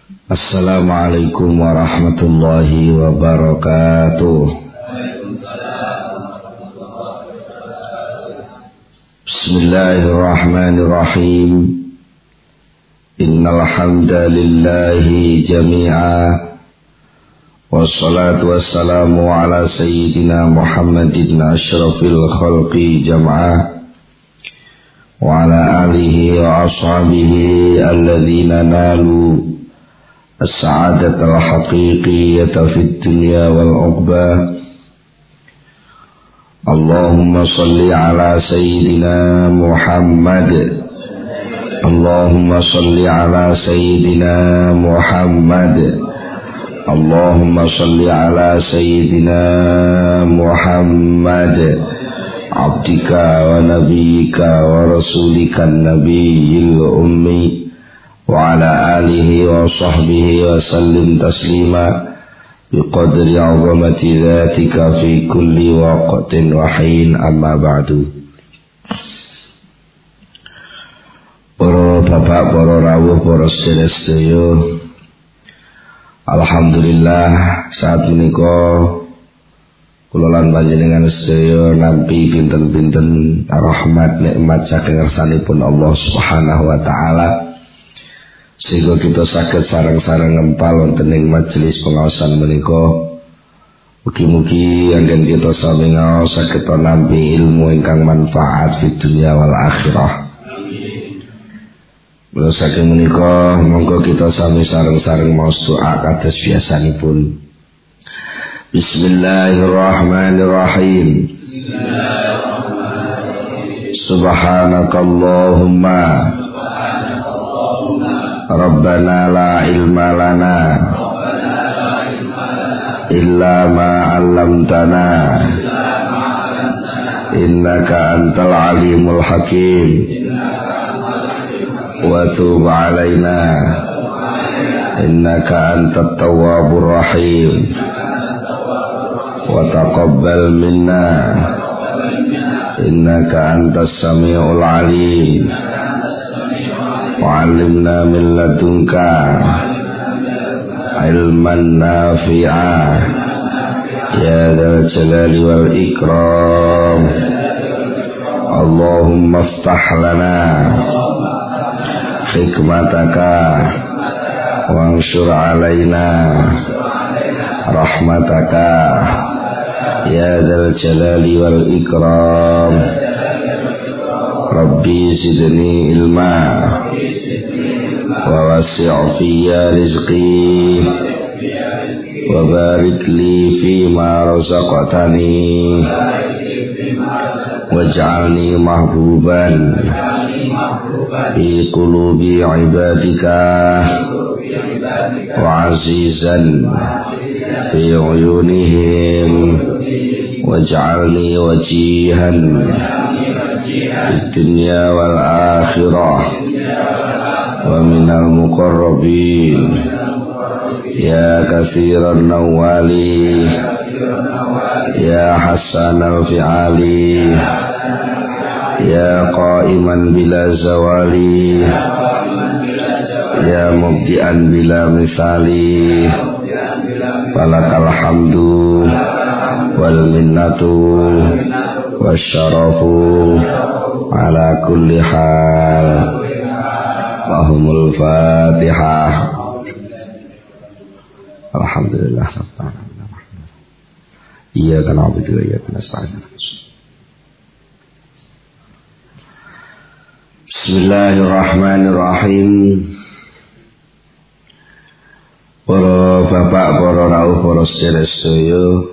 Assalamualaikum warahmatullahi wabarakatuh. Bismillahirrahmanirrahim. Innal hamdalillahi jami'a. Wassalatu wassalamu ala sayyidina Muhammadin asyrafil khalqi jam'a. Wa ala alihi wa ashabihi alladhina nalu السعادة الحقيقية في الدنيا والعقبى. اللهم صل على سيدنا محمد. اللهم صل على سيدنا محمد. اللهم صل على سيدنا محمد عبدك ونبيك ورسولك النبي الأمي وعلى آله وصحبه وسلم تسليما بقدر عظمة ذاتك في كل وقت وحين. أما بعد. Para bapak, para rawuh, para sedherek, alhamdulillah saat menika kula lan panjenengan sedaya nampi pinten-pinten rahmat nikmat saking ngersanipun Allah Subhanahu wa taala, sehingga kita saged sareng-sareng ngempal wonten ing majelis pengaosan menika. Mugi-mugi anggen kita sami ngaos saged nampi ilmu ingkang manfaat fi dunya wal akhirah. Mula saking menika monggo kita sami sareng-sareng maos doa kados biasanipun. Bismillahirrahmanirrahim. Subhanakallahumma Rabbana la ilma lana illa ma 'allamtana innaka antal alimul hakim wa tub 'alaina innaka antat tawwabur rahim wa taqabbal minna innaka antas samiul alim wa'allimna min ladunka ilman nafi'a ya dzal jalali wal ikram. Allahumma iftah lana hikmataka wanshur alaina rahmataka ya dzal jalali wal ikram. Rabbi zidni ilma wa wasi' fiyya rizqi wa barik li fima razaqtani waj'alni mahbuban fi qulubi ibadika wa azizan fi uyunihim waj'alni wajihan الدنيا والآخرة ومن المقربين يا كثير النوال يا حسن الفعال يا قائما بلا زوال يا مبدئا بلا مثال فلك الحمد والمنة والشرف على كل حال. Allahumul Fatihah. Alhamdulillah. Iyyaka na'budu wa iyyaka nasta'in. Bismillahirrahmanirrahim. Para bapak, para rawuh, para sedherek,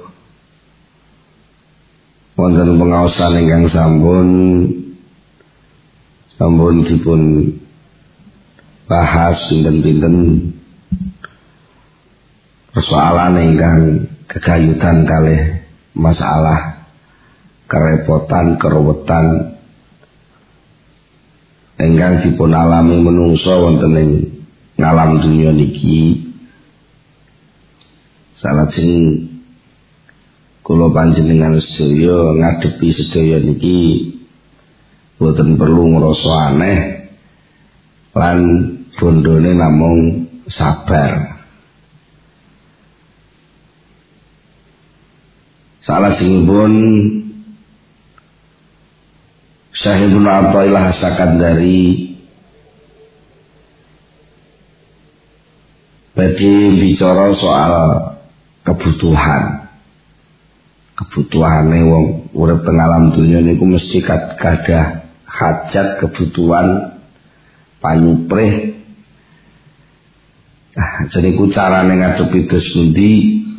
wonten pengaosan ingkang sampun dipun bahas pinten-pinten persoalan ingkang kegayutan kalih masalah kerepotan keruwetan ingkang dipun alami menungso wonten ing ngalam dunya niki. Salajeng kula panjenengan sedaya ngadepi sedaya niki boten perlu ngrasa aneh lan bondone namung sabar. Salah singipun Syekh Ibnu Athaillah Sakandari badhe bicara soal kebutuhane wong urip teng alam dunya niku mesti gadah hajat kebutuhan panyuprih. Jadi ku carane ngadepi dos pundi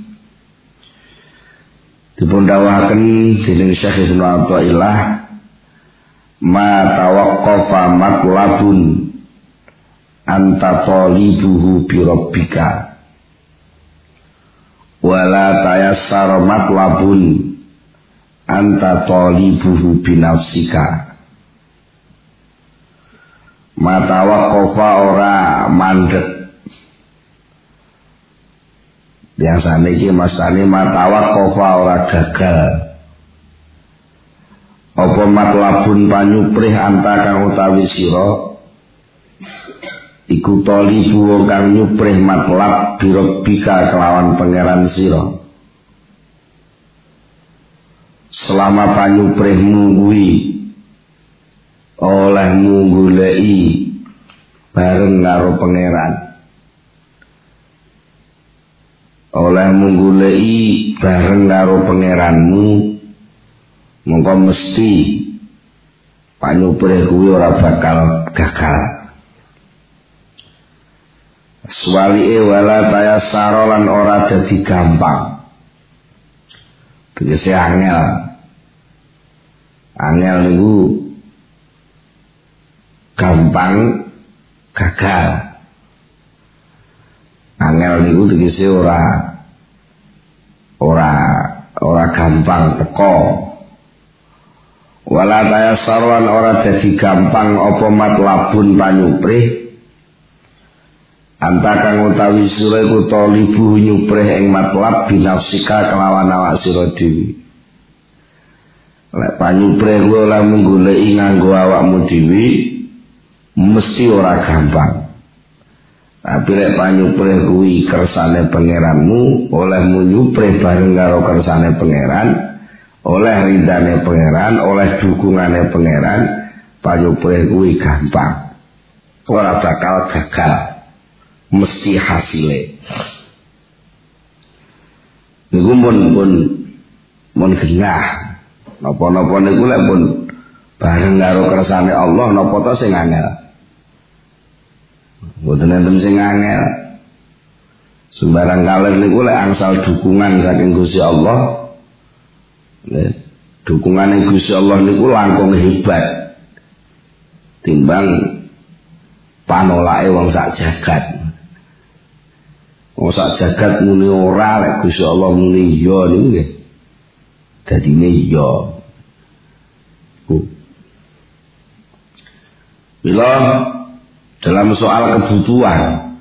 dipun dawuhaken dening Syekh Ibnu Athaillah, ma tawaqqafa matlabun anta talibuhu bi rabbika wala tayassara matlabun anta talibuhu bi nafsika. Ma tawaqqafa ora mandek. Biasane iki masane matawa kofa ora gagal. Apa matlabun panyuprih anta kang utawi sira iku talibu kang nyuprih matlab birabbika kelawan pangeran sira. Selama panyuprihmu kuwi olehmu goleki bareng karo pangeran, oleh menggulei bareng karo pangeranmu, mongko mesti panyuprih kuwi ora bakal gagal. Swalike wala tayassara lan ora dadi gampang. Tegese angel. Angel niku gampang gagal. Angel niku tegese ora gampang teko. Wala tayassarwan ora dadi gampang apa matlabun panyuprih anta kang utawi sira iku talibu nyuprih ing matlab binafsika kelawan awak sira dhewe. Lek panyuprih kuwi ora menggoleki nganggo awakmu dhewe mesti ora gampang. Tapi lek panyuprih kuwi kersane pangeranmu, olehmu nyuprih bareng karo kersane pangeran, oleh ridane pangeran, oleh dukungane pangeran, panyuprih kuwi gampang. Ora bakal gagal. Mesti hasile. Niku mun gengah. Napa-napa niku lek pun bareng karo kersane Allah napa ta sing angel. Mboten enten sing angel. Sembarang kalih niku lek angsal dukungan saking Gusti Allah. Dukungane Gusti Allah niku langkung hebat. Timbang panolake wong sak jagat. Wong sak jagat muni ora lek Gusti Allah muni iya niku nggih. Dadine iya. Bila dalam soal kebutuhan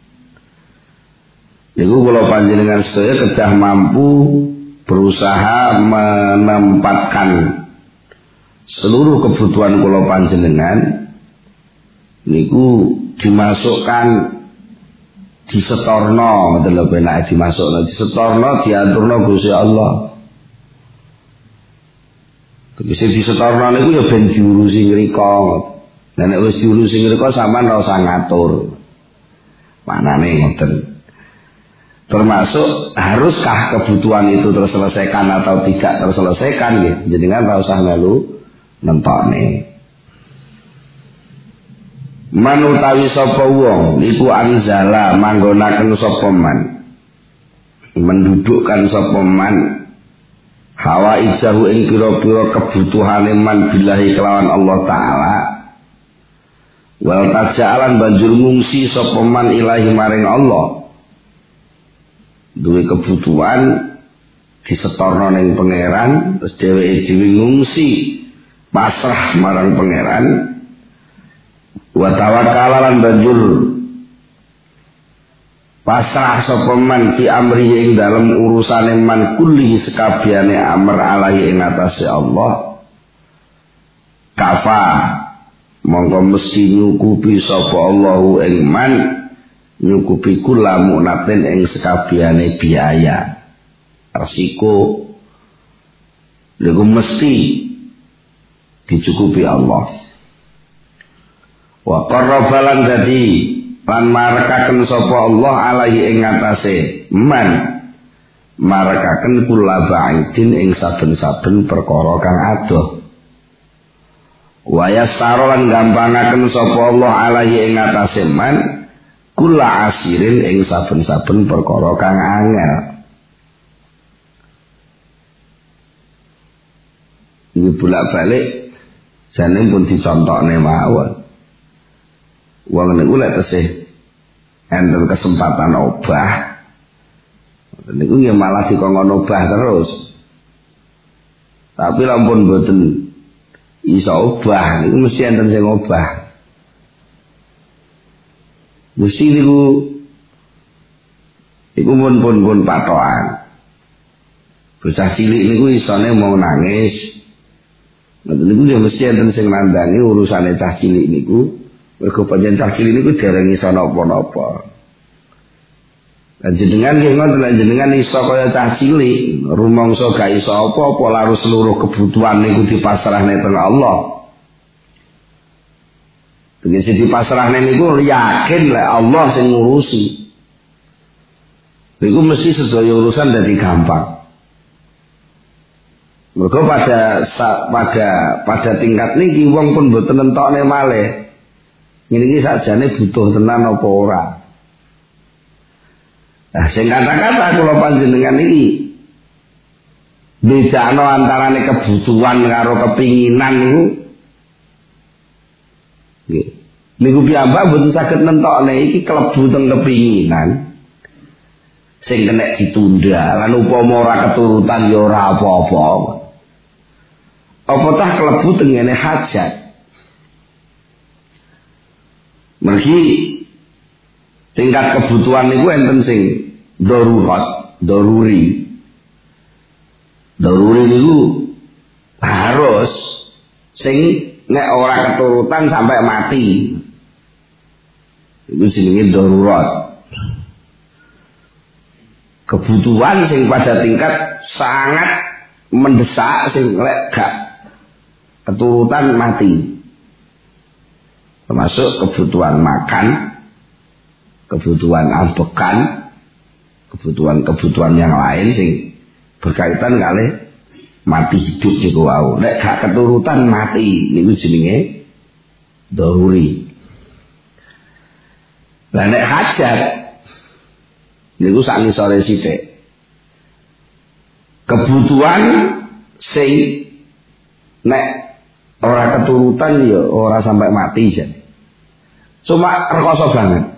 niku kula panjenengan saya kedah mampu berusaha menempatkan seluruh kebutuhan kula panjenengan niku dimasukkan disetorno, ngoten lho penak dimasukno, disetorno diaturno Gusti Allah. Tegese disetorno niku ya ben diurusi ngrika. Lah nek wis diurusi ngrika sampean ora usah ngatur. Manane ngoten. Termasuk haruskah kebutuhan itu terselesaikan atau tidak terselesaikan nggih. Jenengan ora usah melu nentokne. Manutawi sapa wong niku anzala manggonaken sapa man. Mendudukkan sapa man hawa ijahu ing pira-pira kebutuhane man billahi kelawan Allah taala. Wal taja'alan banjur ngungsi sapa man ilahi maring Allah. Duwe kebutuhan disetorno ning pangeran, terus dheweke dhewe ngungsi pasrah marang pangeran. Wa tawakkalalan banjur pasrah sapa man fi amri ing dalem urusane man kulli sekabehane amr alaihi ing atase Allah. Kafa mongko mesti nyukupi sapa Allahu ing man nyukupi kula mu'natin ing sekabehane biaya resiko niku mesti dicukupi Allah. Wa qarrabalan dadi lan marakaken sapa Allah alaihi ing ngatasé man marakaken kula ba'idin ing saben-saben perkara kang adoh. Wa yasarolan gampangaken sapa Allah alaihi ing ngatasé man kula asirin ing saben-saben perkara kang angel. Iki bolak-balik jane pun dicontokne mawon. Wong niku lek tesih enten kesempatan obah. Niku nggih malah dikongkon obah terus. Tapi lampun mboten iso obah niku mesti enten sing obah. Mesti niku pun patokan. Bocah cilik niku isone mau nangis. Niku ya mesti enten sing nandhangi urusane cah cilik niku. Mergo pancen cah cilik niku dereng iso napa-napa. Lan jenengan nggih ngoten lan jenengan iso kaya cah cilik, rumangsa gak iso apa-apa larus seluruh kebutuhan niku dipasrahne teng Allah. Tegese dipasrahne niku yakin lek Allah sing ngurusi. Niku mesti sedaya urusan dadi gampang. Mergo pada tingkat niki wong pun mboten nentokne malih. Ngene iki sakjane butuh tenan apa ora. Nah, sing kata-kata kula panjenengan iki bedakno antarane kebutuhan karo kepinginan niku. Nggih. Niku piyambak mboten saged nentokne iki klebu teng kepinginan. Sing kena ditunda lan upama ora keturutan ya ora apa-apa. Apa tah klebu tengene hajat. Mergi tingkat kebutuhan niku enten sing darurat, daruri. Daruri niku harus sing nek ora keturutan sampai mati. Iku jenenge darurat. Kebutuhan sing pada tingkat sangat mendesak sing lek gak keturutan mati. Termasuk kebutuhan makan, kebutuhan ambekan, kebutuhan yang lain sing berkaitan kali mati hidup juga wau. Nek gak keturutan mati niku jenenge daruri. Lah nek hajat niku sak ngisore sithik. Kebutuhan sing nek ora keturutan ya ora sampai mati jan. Cuma rekoso banget.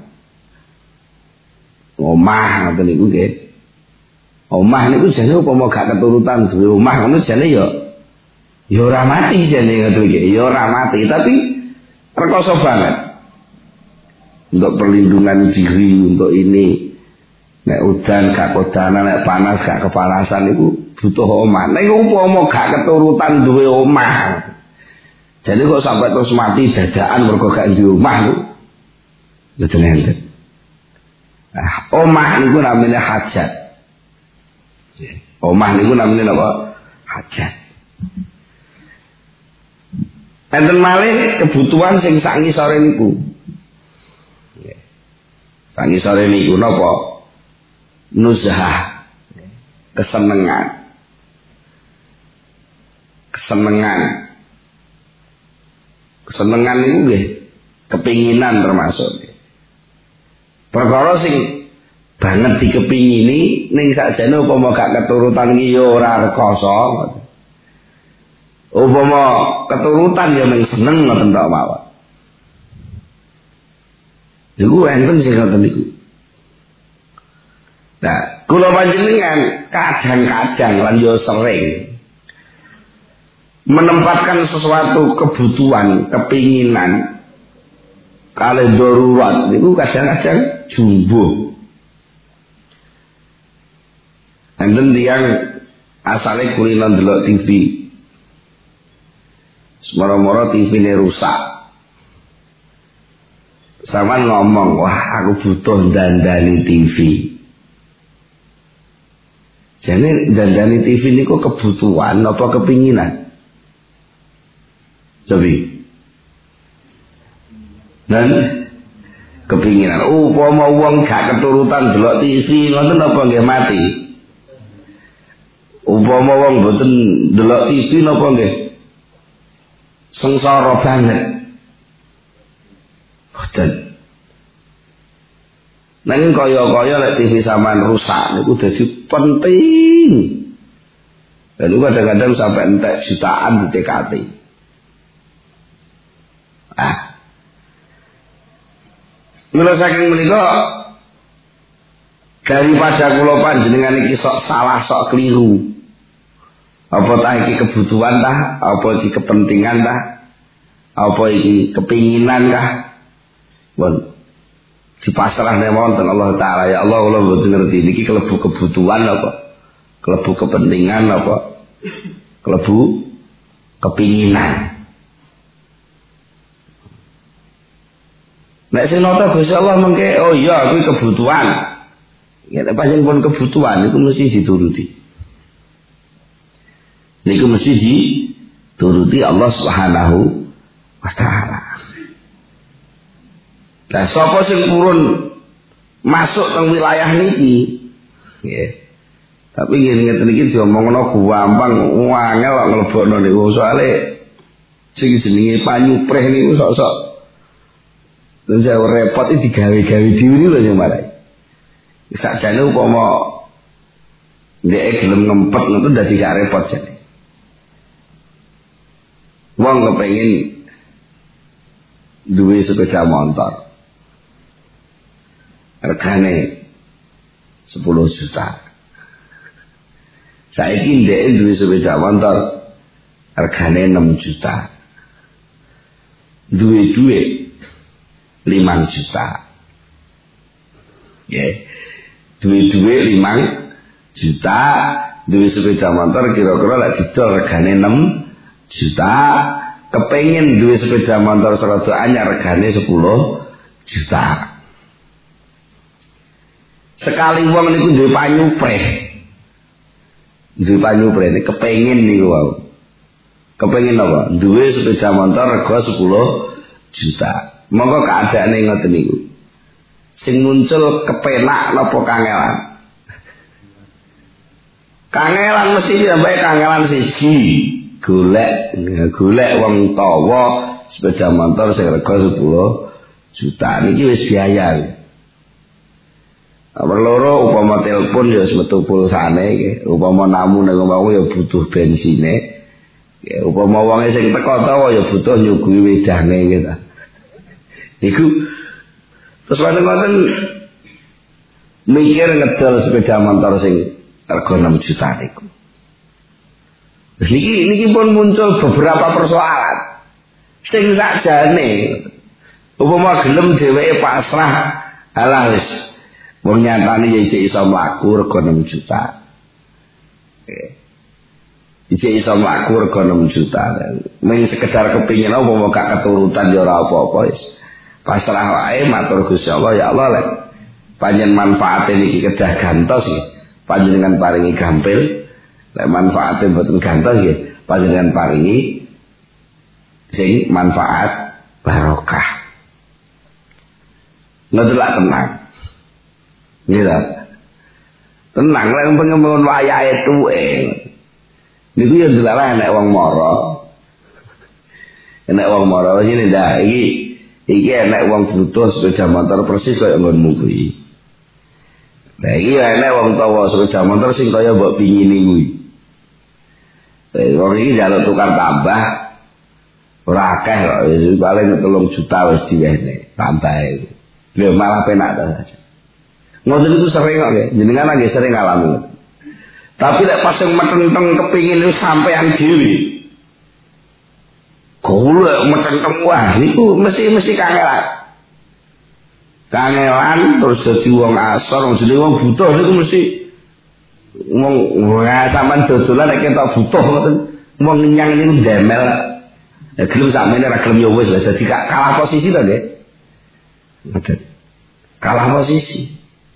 Omah ngoten niku nggih. Omah niku jane upama gak keturutan duwe omah ngono jane ya ora mati jane ngoten nggih. Ya ora mati tapi rekoso banget. Untuk perlindungan diri untuk ini. Nek udan gak kodanan, nek panas gak kepanasan niku butuh omah. Nek upama gak keturutan duwe omah. Jadi kok sampai terus mati dadakan mergo gak duwe omah niku. Betul enten. Nah, omah niku namanya hajat. Omah niku namanya apa? Hajat. Enten malih kebutuhan sing sak ngisore niku. Sak ngisore niku napa? Nuzhah. Kesenengan. Kesenengan niku nggih kepinginan termasuk. Perkara sing banget dikepingini ning sakjane upama gak keturutan iki ya ora rekoso. Upama keturutan ya mung seneng ngoten tok mawon. Niku enten sing ngoten niku. Nah, kula panjenengan kadang-kadang lan ya sering menempatkan sesuatu kebutuhan, kepinginan kali darurat niku kadang-kadang jumbo. Enten tiyang asale kulino ndelok TV. Semara-mara TV-ne rusak. Sama ngomong, wah aku butuh dandani TV. Jadi dandani TV ini kok kebutuhan apa kepinginan? Coba. Dan kepinginan. Upama wong gak keturutan delok TV ngoten apa nggih mati? Upama wong mboten delok TV napa nggih? Sengsara banget. Boten. Nanging kaya-kaya lek TV sampean rusak niku dadi penting. Dan itu kadang-kadang sampai entek jutaan di TKT. Mula saking menika daripada kula panjenengan iki sok salah sok keliru. Apa ta iki kebutuhan tah, apa iki kepentingan tah, apa iki kepinginan kah? Bon. Dipasrahne wonten Allah taala, ya Allah kula mboten ngerti niki kelebu kebutuhan apa? Kelebu kepentingan apa? Kelebu kepinginan. Nek sing nata Gusti Allah mengke oh iya kuwi kebutuhan. Ya nek pancen pun kebutuhan itu mesti dituruti. Niku mesti dituruti Allah Subhanahu wa taala. Lah sapa sing purun masuk teng wilayah niki nggih. Tapi ngene iki diomongno gampang angel kok mlebokno niku soalé sing jenenge panyupreh niku sok-sok dan saya repot itu digawe-gawe diri lho sing marai. Sakjane upama ndek gelem ngempet ngono dadi gak repot jane. Wong kepengin duwe sepeda motor. Regane 10 juta. Saiki ndek duwe sepeda motor regane 6 juta. Duwe 5 juta. Yeah. Duwe 5 juta, duwe sepeda motor kira-kira lek didol regane 6 juta, kepengin duwe sepeda motor serada anyar regane 10 juta. Sekali wong niku duwe panyupreh. Duwe panyupreh iki kepengin niku wae. Kepengin apa? Duwe sepeda motor rega 10 juta. Monggo keadaane ngoten niku. Sing muncul kepenak napa kangelan? Kangelan mesti sampai kangelan siji. Golek wong tawa sepeda motor sing rega 10 juta. Niki wis biaya. Nomor loro upama telepon ya metu pulsane nggih. Upama namu nek mau ya butuh bensine. Ya upama wong sing teko tawa ya butuh nyuguhi wedane gitu. Iku terus wonten mikir ngedol sepeda motor sing rega 6 juta niku. Niki pun muncul beberapa persoalan. Sing sakjane upama gelem dheweke pasrah alah wis wong nyatane ya isih iso mlaku rega 6 juta. Isih iso mlaku rega 6 juta. Mung sekedar kepingin apa gak keturutan ya ora apa-apa wis. Pasrah wae matur Gusti Allah, ya Allah lek panjen manfaate niki kedah gantos nggih. Panjenengan paringi gampil. Lek manfaate mboten gantos nggih, panjenengan paringi sing manfaat barokah. Ngedelak tenang. Nggih ta? Tenang lek pengen wayahe tuwe. Niku ya delala nek wong mara. Nek wong mara sini dah iki enek wong butuh sepeda motor persis kaya nggonmu kuwi. Lah iki enek wong tawa sepeda motor sing kaya mbok pingini kuwi. Wong iki njaluk tukar tambah ora akeh kok, paling 3 juta wis diwehne tambahe. Lha malah penak ta. Ngoten iku sering kok nggih, jenengan nggih sering ngalami. Tapi lek pas sing metenteng kepingin itu sampean dhewe. Golek metenteng wah niku mesti kangelan. Kangelan terus dadi wong asor, wong jenenge wong butuh niku mesti wong sampean dodolan nek ketok butuh ngoten. Wong nyang niku ndemel. Ya gelem sakmene ra gelem ya wis dadi kalah posisi to nggih. Kalah posisi.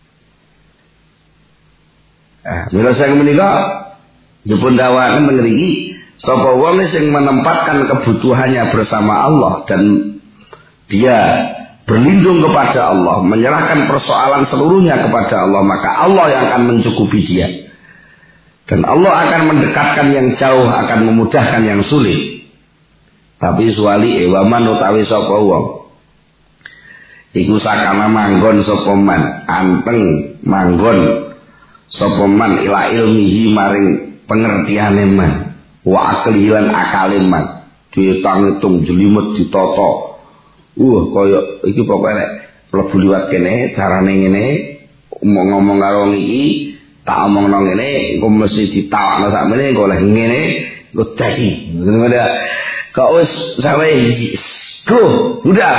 Mila saya menika jepun dawakan mengeriki sapa wong sing menempatkan kebutuhannya bersama Allah dan dia berlindung kepada Allah, menyerahkan persoalan seluruhnya kepada Allah, maka Allah yang akan mencukupi dia. Dan Allah akan mendekatkan yang jauh, akan memudahkan yang sulit. Tapi suwali waman utawi sapa wong iku sakana manggon sapa man, anteng manggon sapa man ila ilmihi maring pengertiane man, wa akli lan akale man, ditang-itung jelimet ditata. Kaya iki pokoke nek mlebu liwat kene carane ngene, ngomong karo iki, tak omongno ngene, engko mesti ditawakno sakmene, engko oleh ngene, engko dadi. Ngono kok wis sampe go, udah.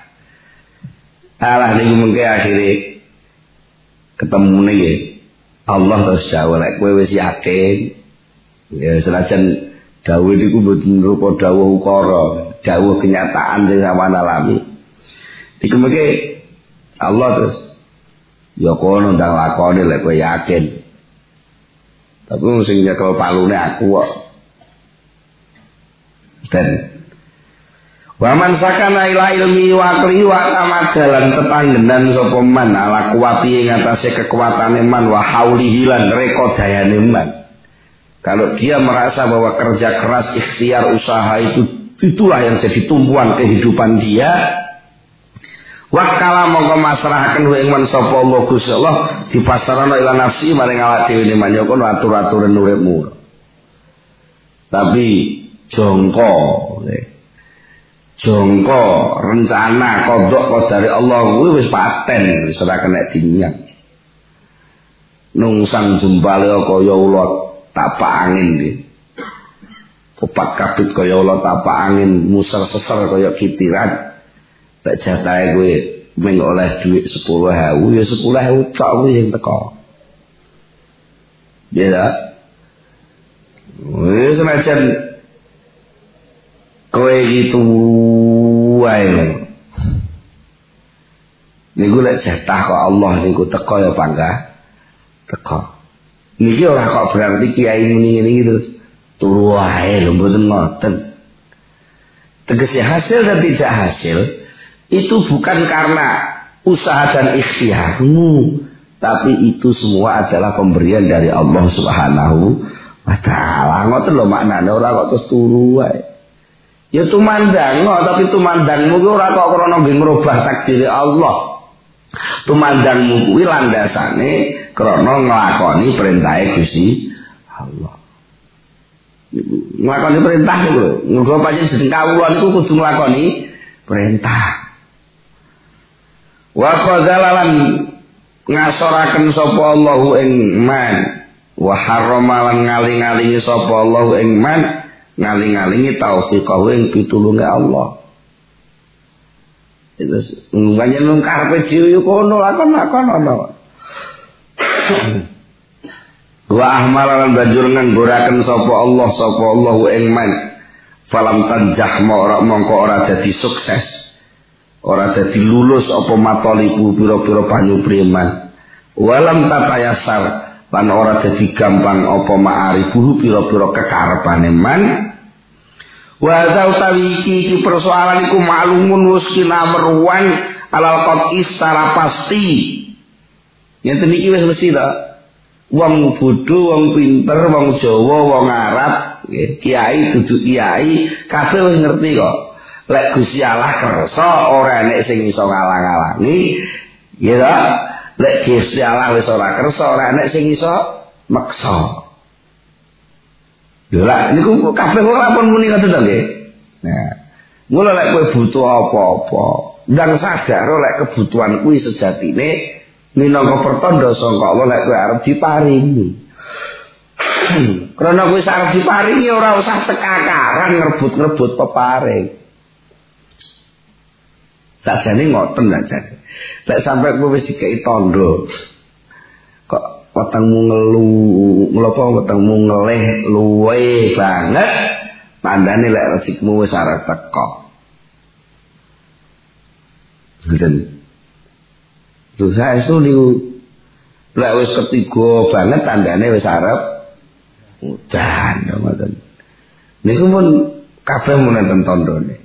Alah niku mengke akhire ketemune nggih. Allah terus jawab lek kowe wis yakin. Ya senajan dawuh niku mboten rupa dawuh ukara, dawuh kenyataan sing sampeyan alami. Dikemeke Allah terus ya kono ndang lakoni lek kowe yakin. Tapi sing nyekel palune aku kok. Dan wa man sakana ila ilmi wa aqli wa tamadalan tetanggenan sapa man ala kuwati ing atase kekuatane man wa haulihi lan reka dayane man. Kalau dia merasa bahwa kerja keras, ikhtiar, usaha itulah yang jadi tumpuan kehidupan dia, wakala mongko masrahaken ing man sapa Allah Gusti Allah dipasarana ila nafsi maring awak dhewe man yo kono atur-aturan uripmu. Tapi jongko rencana kodok dari Allah kuwi wis paten, wis ora kena dinyang. Nungsang jembale kaya ulat tapak angin iki. Popat kapit kaya ulat tapak angin, muser-seser kaya kitiran. Tak jatahe kowe mung oleh dhuwit 10.000 ya 10.000 tok kuwi sing teko. Ya. Wis senajan kowe gitu wae. Niku lek jatah kok Allah niku teko ya bangga. Teko. Niki ora kok berarti kiai muni ngene iki turu wae lho mboten ngoten. Tegese hasil dan tidak hasil itu bukan karena usaha dan ikhtiarmu, tapi itu semua adalah pemberian dari Allah Subhanahu wa taala. Ngoten lho maknane ora kok terus turu wae. Ya tumandangno tapi tumandangmu kuwi ora kok krana nggih ngrubah takdir Allah. Tumandangmu kuwi landasane krana nglakoni perintahe Gusti Allah. Nglakoni perintah niku lho. Muga pancen jeneng kawula niku kudu nglakoni perintah. Wa qadzalalan ngasoraken sapa Allahu ing man wa harramalan ngaling-alingi sapa Allahu ing man ngaling-alingi taufiqahu ing pitulunge Allah. Itu banyak nang karepe dhewe kono lakon-lakon ana. Wa ahmalan banjur nganggoraken sapa Allahu ing man falam tanjah mongko ora dadi sukses. Ora dadi lulus apa matoliku pira-pira panyupreman. Walam tatayasar lan ora dadi gampang apa ma'arifuhu pira-pira kekarepane man. Wa zautawi iki persoalan iku maklumun wis kinamruan alal qat'i secara pasti. Yen iki wis mesti ta. Wong bodho, wong pinter, wong Jawa, wong Arab, kiai dudu kiai, kabeh wis ngerti kok. Lek Gusti Allah kersa ora enek sing iso ngalang-alangi, ya ta? Lek Gusti Allah wis ora kersa ora enek sing iso meksa. Lah niku kabeh ora pun muni ngoten to nggih. Nah, mula lek kowe butuh apa-apa, ndang sadar lek kebutuhan kuwi sejatine minangka pertanda sangka Allah lek kowe arep diparingi. Karena kowe arep diparingi ora usah tekakaran ngerebut-ngerebut peparing. Sajane ngoten sajane. Lek sampe kowe wis dikeki tandha. Kok wetengmu ngelu, ngopo wetengmu ngelih luwe banget, tandane lek rezekimu wis arep teko. Ngoten. Lho saestu niku lek wis ketiga banget tandane wis arep udan ngoten. Niku pun kabeh mun enten tandane.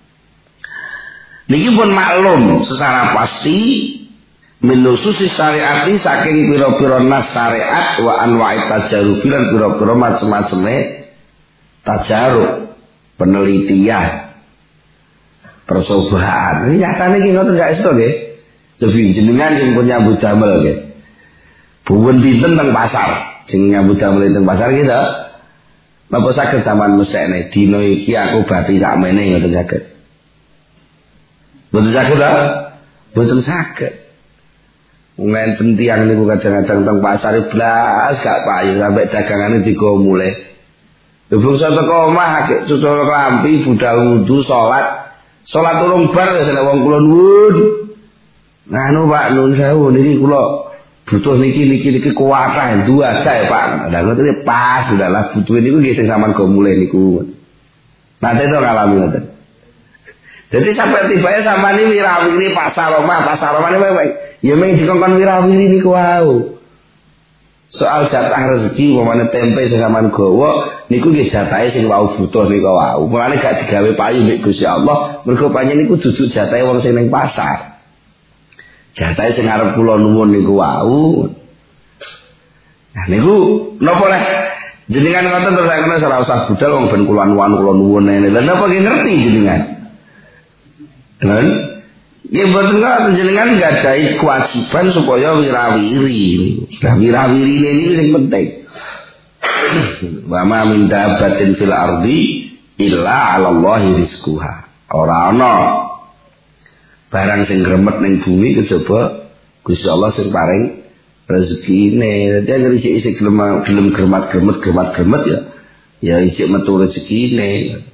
Niki pun maklum secara pasti menususi syariati saking pira-pira nas syariat wa anwa'i tajarrub lan pira-pira macam-macame tajarrub, penelitian, percobaan. Ini nyatane iki ngoten gak iso nggih. Jadi jenengan sing punya nyambut damel nggih. Buwen pinten teng pasar, sing nyambut damel teng pasar iki to. Napa saged zaman mesekne dina iki aku bati sakmene ngoten saged. Mboten saged ta? Mboten saged. Ngenten tiyang niku kadang-kadang teng pasar blas gak payu sampai dagangane digo mulih. Lho bangsa teko omah cucu klambi budal wudu salat urung bar wis nek wong kula nuwun. Nganu Pak nun sewu niki kula butuh niki kuwatah dua aja ya Pak. Lah ngoten pas udahlah butuh niku nggih sing sampean go mulih niku. Nanti to ngalami ngoten. Jadi sampai tibanya sampean iki wirawiri pasar omah ini ya mung dikongkon wirawiri niku wau. Soal jatah rezeki umpamane tempe sing sampean gawa niku nggih jatahe sing wau butuh niku wau. Mulane gak digawe payu mek Gusti Allah, mergo panjenengan niku duduk jatahe wong sing ning pasar. Jatahe sing arep kula nuwun niku wau. Nah niku napa leh jenengan ngoten terus nek ora usah budal wong ben kula nuwun nene. Lah napa ki ngerti jenengan? Kan? Ya mboten kok jenengan nggadahi kewajiban supaya wirawiri. Nah wirawiri niku sing penting. Wa ma min dabbatin fil ardi illa 'ala Allahi rizquha. Ora ana barang sing gremet ning bumi kejaba Gusti Allah sing paring rezekine. Dadi anggere isih gelem gremet ya isih metu rezekine.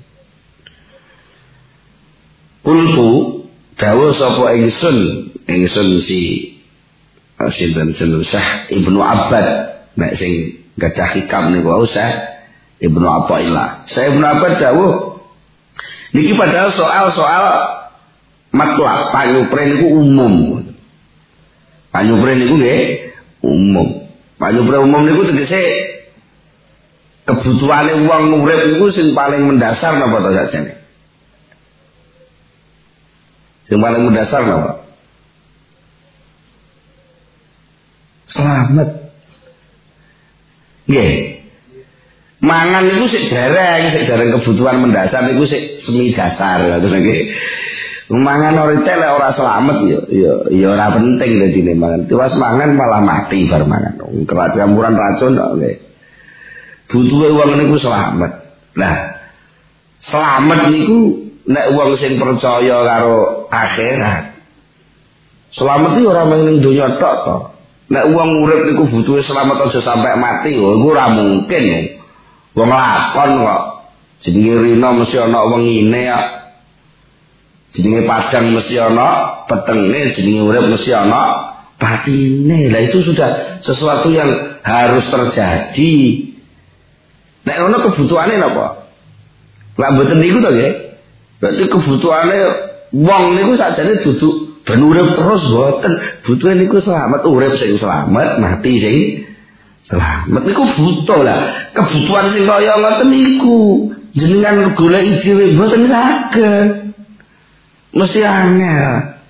Kultu dawuh sapa ingsun si sinten Syekh Ibnu Abbad nek sing gadah hikam niku wau Syekh Ibnu Athaillah. Syekh Ibnu Abbad dawuh niki padahal soal matlab panyupre niku umum. Panyupre niku nggih umum. Panyupre umum niku tegese kebutuhane wong urip niku sing paling mendasar napa to sakjane. Yang paling mendasar apa? Selamat. Nggih. Mangan itu sik dereng kebutuhan mendasar niku sik semi dasar ngoten nggih. Mangan ora selamat ya ora penting dadine mangan. Tiwas mangan malah mati bar mangan. Campuran racun kok nggih. Butuhe wong niku selamat. Nah, selamat niku nek wong sing percaya karo akhirat. Selamat iki ora mung ning donya tok to. Nek wong urip niku butuhe selamat aja sampai mati, iku ora mungkin. Wong lakon kok. Jenenge rina mesti ana wengine kok. Jenenge padang mesti ana petenge, jenenge urip mesti ana batine. Lah itu sudah sesuatu yang harus terjadi. Nek ono kebutuhane napa? Lah mboten niku to nggih. Berarti kebutuhane wong niku sakjane duduk ben urip terus mboten. Butuhe niku selamat, urip sing selamat, mati sing selamat. Niku butuh lah. Kebutuhan sing kaya ngoten niku jenengan goleki dhewe mboten saged. Mesti angel.